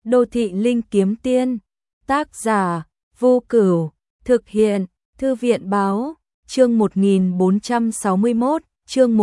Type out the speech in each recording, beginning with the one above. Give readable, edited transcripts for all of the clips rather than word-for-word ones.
Đô thị linh kiếm tiên, tác giả Vô Cửu, thực hiện Thư viện báo, chương 1461, chương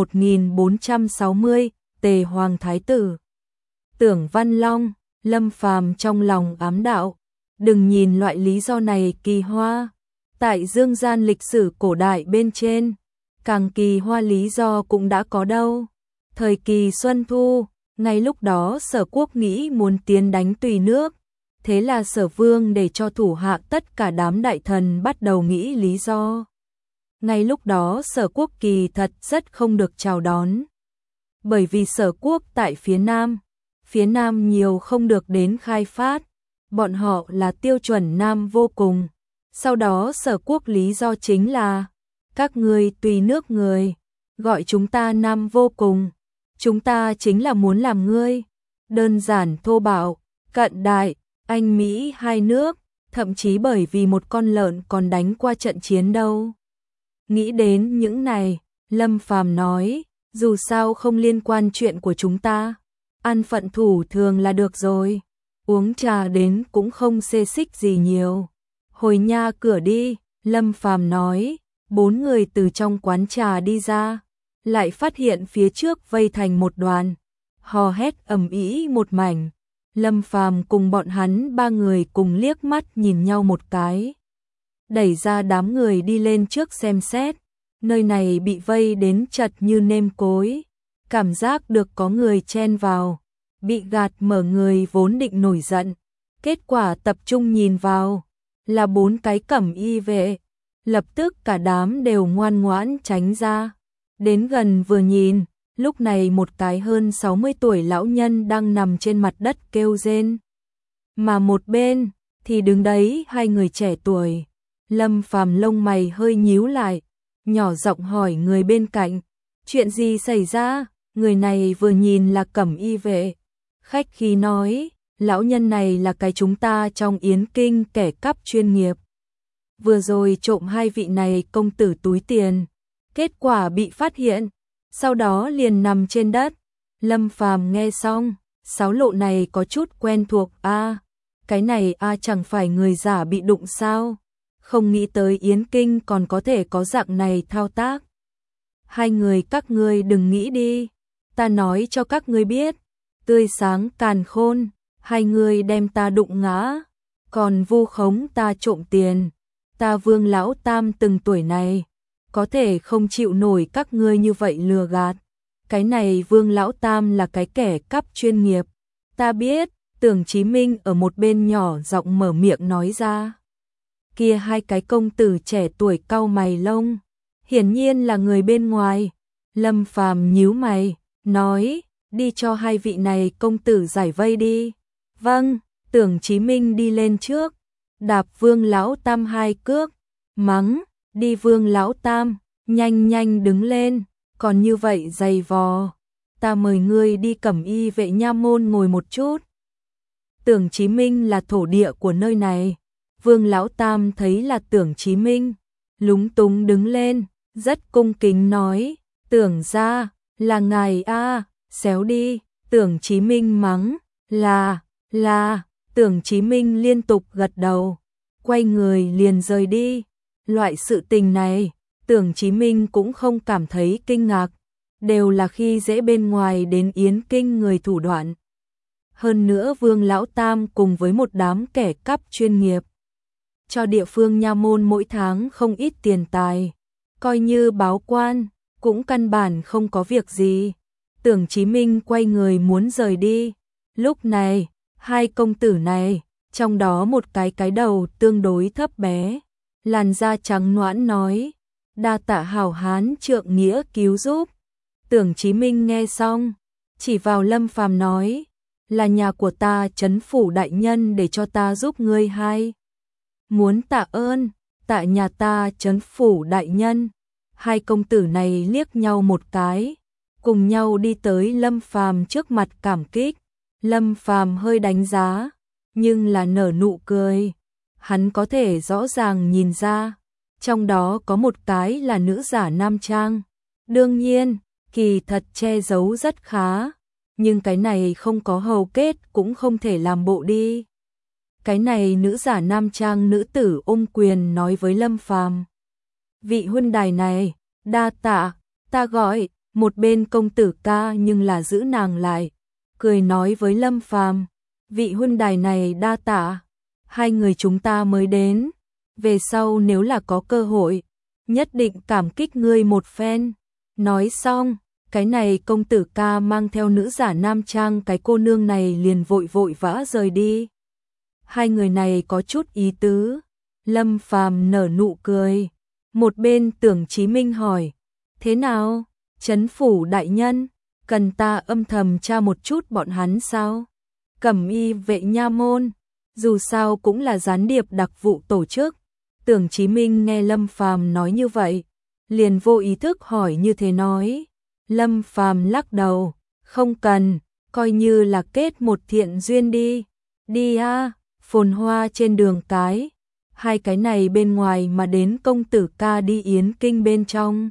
1460, Tề Hoàng Thái Tử. Tưởng Văn Long, Lâm Phàm trong lòng ám đạo, đừng nhìn loại lý do này kỳ hoa, tại dương gian lịch sử cổ đại bên trên, càng kỳ hoa lý do cũng đã có đâu. Thời kỳ Xuân Thu, ngay lúc đó Sở Quốc nghĩ muốn tiến đánh Tùy nước, thế là Sở Vương để cho thủ hạ tất cả đám đại thần bắt đầu nghĩ lý do. Ngay lúc đó Sở Quốc kỳ thật rất không được chào đón, bởi vì Sở Quốc tại phía Nam nhiều không được đến khai phát, bọn họ là tiêu chuẩn Nam vô cùng. Sau đó Sở Quốc lý do chính là, các ngươi Tùy nước người, gọi chúng ta Nam vô cùng, chúng ta chính là muốn làm ngươi. Đơn giản thô bạo, cận đại, Anh Mỹ hai nước, thậm chí bởi vì một con lợn còn đánh qua trận chiến đâu. Nghĩ đến những này, Lâm Phàm nói, dù sao không liên quan chuyện của chúng ta, ăn phận thủ thường là được rồi, uống trà đến cũng không xê xích gì nhiều. Hồi nha cửa đi, Lâm Phàm nói, bốn người từ trong quán trà đi ra, lại phát hiện phía trước vây thành một đoàn, hò hét ầm ĩ một mảnh. Lâm Phàm cùng bọn hắn ba người cùng liếc mắt nhìn nhau một cái, đẩy ra đám người đi lên trước xem xét. Nơi này bị vây đến chật như nêm cối, cảm giác được có người chen vào, bị gạt mở người vốn định nổi giận. Kết quả tập trung nhìn vào, là bốn cái cẩm y vệ, lập tức cả đám đều ngoan ngoãn tránh ra. Đến gần vừa nhìn, lúc này một cái hơn 60 tuổi lão nhân đang nằm trên mặt đất kêu rên, mà một bên thì đứng đấy hai người trẻ tuổi. Lâm Phàm lông mày hơi nhíu lại, nhỏ giọng hỏi người bên cạnh, chuyện gì xảy ra? Người này vừa nhìn là cẩm y vệ, khách khí nói, lão nhân này là cái chúng ta trong Yến Kinh kẻ cắp chuyên nghiệp, vừa rồi trộm hai vị này công tử túi tiền, kết quả bị phát hiện, sau đó liền nằm trên đất. Lâm Phàm nghe xong, sáo lộ này có chút quen thuộc a, cái này chẳng phải người giả bị đụng sao? Không nghĩ tới Yến Kinh còn có thể có dạng này thao tác. Hai người các ngươi đừng nghĩ đi, ta nói cho các ngươi biết, tươi sáng càn khôn, hai người đem ta đụng ngã, còn vu khống ta trộm tiền, ta Vương lão tam từng tuổi này, có thể không chịu nổi các ngươi như vậy lừa gạt. Cái này Vương lão tam là cái kẻ cắp chuyên nghiệp, ta biết. Tưởng Chí Minh ở một bên nhỏ giọng mở miệng nói ra. Kia hai cái công tử trẻ tuổi cau mày lông, hiển nhiên là người bên ngoài. Lâm Phàm nhíu mày, nói, đi cho hai vị này công tử giải vây đi. Vâng. Tưởng Chí Minh đi lên trước, đạp Vương lão tam hai cước, mắng, đi Vương lão tam, nhanh nhanh đứng lên, còn như vậy giày vò, ta mời ngươi đi cẩm y vệ nha môn ngồi một chút. Tưởng Chí Minh là thổ địa của nơi này. Vương lão tam thấy là Tưởng Chí Minh, lúng túng đứng lên, rất cung kính nói, tưởng ra, là ngài a, xéo đi. Tưởng Chí Minh mắng, là, Tưởng Chí Minh liên tục gật đầu, quay người liền rời đi. Loại sự tình này, Tưởng Chí Minh cũng không cảm thấy kinh ngạc, đều là khi dễ bên ngoài đến Yến Kinh người thủ đoạn. Hơn nữa Vương lão tam cùng với một đám kẻ cắp chuyên nghiệp, cho địa phương nha môn mỗi tháng không ít tiền tài, coi như báo quan, cũng căn bản không có việc gì. Tưởng Chí Minh quay người muốn rời đi. Lúc này, hai công tử này, trong đó một cái đầu tương đối thấp bé, làn da trắng nõn nói, đa tạ hảo hán trượng nghĩa cứu giúp. Tưởng Chí Minh nghe xong, chỉ vào Lâm Phàm nói, là nhà của ta trấn phủ đại nhân để cho ta giúp ngươi hai. Muốn tạ ơn, tạ nhà ta trấn phủ đại nhân. Hai công tử này liếc nhau một cái, cùng nhau đi tới Lâm Phàm trước mặt cảm kích. Lâm Phàm hơi đánh giá, nhưng là nở nụ cười. Hắn có thể rõ ràng nhìn ra, trong đó có một cái là nữ giả nam trang. Đương nhiên, kỳ thật che giấu rất khá. nhưng cái này không có hầu kết cũng không thể làm bộ đi. Cái này nữ giả nam trang nữ tử ôm quyền nói với Lâm Phàm. Vị huynh đài này, đa tạ, ta gọi, một bên công tử ca nhưng là giữ nàng lại, cười nói với Lâm Phàm, vị huynh đài này đa tạ, hai người chúng ta mới đến, về sau nếu là có cơ hội, nhất định cảm kích ngươi một phen. Nói xong, cái này công tử ca mang theo nữ giả nam trang cái cô nương này liền vội vội vã rời đi. Hai người này có chút ý tứ. Lâm Phàm nở nụ cười. Một bên Tưởng Chí Minh hỏi, thế nào, Trấn phủ đại nhân, cần ta âm thầm tra một chút bọn hắn sao? Cẩm y vệ nha môn, dù sao cũng là gián điệp đặc vụ tổ chức. Tưởng Chí Minh nghe Lâm Phàm nói như vậy, liền vô ý thức hỏi như thế nói. Lâm Phàm lắc đầu, không cần, coi như là kết một thiện duyên đi. Đi a, phồn hoa trên đường cái. Hai cái này bên ngoài mà đến công tử ca đi yến kinh bên trong.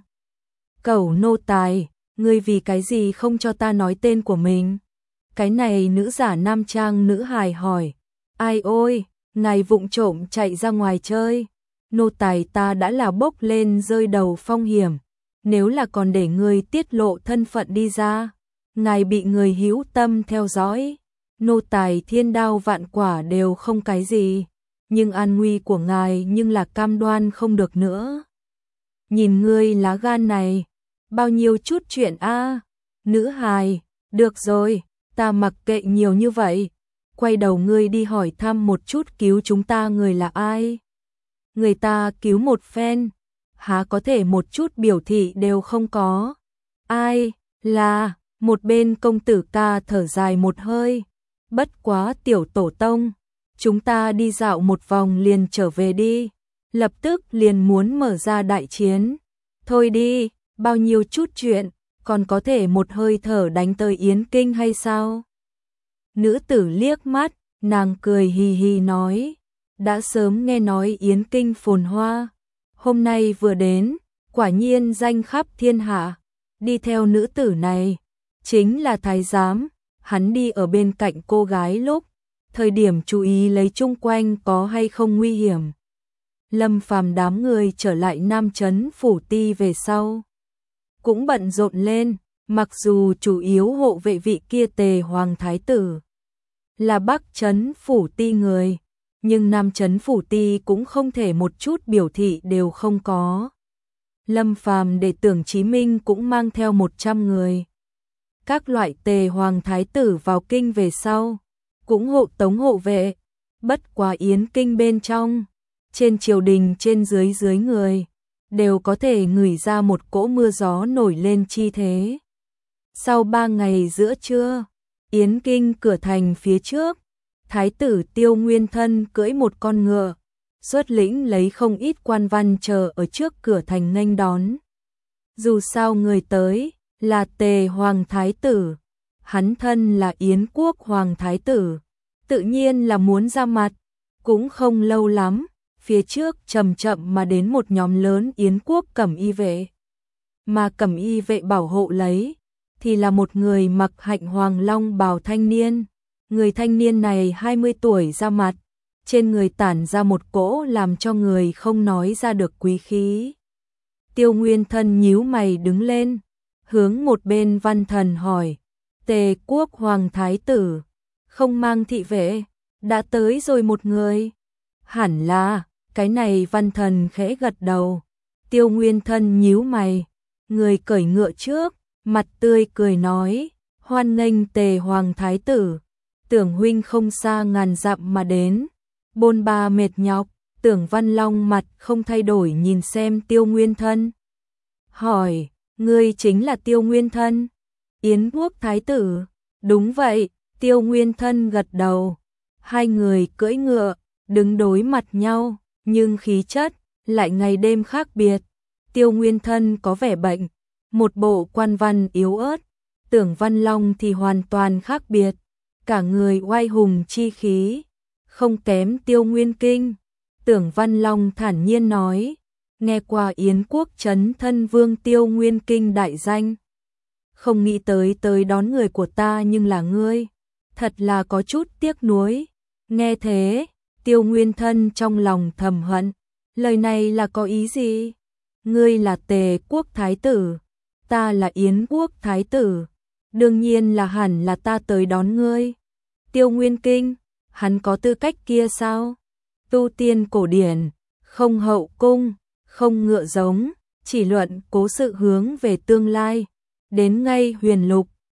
Cẩu nô tài, ngươi vì cái gì không cho ta nói tên của mình? Cái này nữ giả nam trang nữ hài hỏi. Ai ôi, ngài vụng trộm chạy ra ngoài chơi. Nô tài ta đã là bốc lên rơi đầu phong hiểm. Nếu là còn để ngươi tiết lộ thân phận đi ra, ngài bị người hữu tâm theo dõi. Nô tài thiên đao vạn quả đều không cái gì, nhưng an nguy của ngài nhưng là cam đoan không được nữa. Nhìn ngươi lá gan này, bao nhiêu chút chuyện a. Nữ hài, được rồi, ta mặc kệ nhiều như vậy, quay đầu ngươi đi hỏi thăm một chút cứu chúng ta người là ai. Người ta cứu một phen, há có thể một chút biểu thị đều không có. Ai, là, một bên công tử ca thở dài một hơi, bất quá tiểu tổ tông, chúng ta đi dạo một vòng liền trở về đi, lập tức liền muốn mở ra đại chiến. Thôi đi, bao nhiêu chút chuyện, còn có thể một hơi thở đánh tới Yến Kinh hay sao? Nữ tử liếc mắt, nàng cười hì hì nói, đã sớm nghe nói Yến Kinh phồn hoa, hôm nay vừa đến, quả nhiên danh khắp thiên hạ. Đi theo nữ tử này, chính là thái giám, hắn đi ở bên cạnh cô gái lúc, thời điểm chú ý lấy chung quanh có hay không nguy hiểm. Lâm Phàm đám người trở lại Nam Trấn phủ ti về sau, cũng bận rộn lên, mặc dù chủ yếu hộ vệ vị kia Tề Hoàng Thái tử là Bắc Trấn phủ ti người, nhưng Nam Trấn phủ ti cũng không thể một chút biểu thị đều không có. Lâm Phàm để Tưởng Chí Minh cũng mang theo 100 người. Các loại Tề Hoàng Thái tử vào kinh về sau, cũng hộ tống hộ vệ, bất quá Yến Kinh bên trong, trên triều đình trên dưới người, đều có thể ngửi ra một cỗ mưa gió nổi lên chi thế. Sau 3 ngày giữa trưa, Yến Kinh cửa thành phía trước, Thái tử Tiêu Nguyên Thân cưỡi một con ngựa, xuất lĩnh lấy không ít quan văn chờ ở trước cửa thành nghênh đón. Dù sao người tới là Tề Hoàng Thái tử, hắn thân là Yến Quốc Hoàng Thái tử, tự nhiên là muốn ra mặt. Cũng không lâu lắm, phía trước chậm chậm mà đến một nhóm lớn Yến Quốc cẩm y vệ. Mà cẩm y vệ bảo hộ lấy, thì là một người mặc hạnh hoàng long bào thanh niên. Người thanh niên này 20 tuổi ra mặt, trên người tản ra một cỗ làm cho người không nói ra được quý khí. Tiêu Nguyên Thân nhíu mày đứng lên, hướng một bên Văn Thần hỏi, Tề Quốc Hoàng Thái tử, không mang thị vệ, đã tới rồi một người. Hẳn là, cái này Văn Thần khẽ gật đầu. Tiêu Nguyên Thân nhíu mày, người cởi ngựa trước, mặt tươi cười nói, hoan nghênh Tề Hoàng Thái tử, Tưởng huynh không xa ngàn dặm mà đến, bôn ba mệt nhọc. Tưởng Văn Long mặt không thay đổi nhìn xem Tiêu Nguyên Thân. Hỏi, ngươi chính là Tiêu Nguyên Thân? Yến Quốc Thái tử? Đúng vậy, Tiêu Nguyên Thân gật đầu. Hai người cưỡi ngựa, đứng đối mặt nhau, nhưng khí chất lại ngày đêm khác biệt. Tiêu Nguyên Thân có vẻ bệnh, một bộ quan văn yếu ớt. Tưởng Văn Long thì hoàn toàn khác biệt, cả người oai hùng chi khí, không kém Tiêu Nguyên Kinh. Tưởng Văn Long thản nhiên nói, nghe qua Yến Quốc Trấn Thân Vương Tiêu Nguyên Kinh đại danh, không nghĩ tới đón người của ta nhưng là ngươi, thật là có chút tiếc nuối. Nghe thế, Tiêu Nguyên Thân trong lòng thầm hận, lời này là có ý gì? Ngươi là Tề quốc thái tử, ta là Yến quốc thái tử, đương nhiên là hẳn là ta tới đón ngươi. Tiêu Nguyên Kinh, hắn có tư cách kia sao? Tu tiên cổ điển, không hậu cung, không ngựa giống, chỉ luận cố sự hướng về tương lai. Đến ngay Huyền Lục,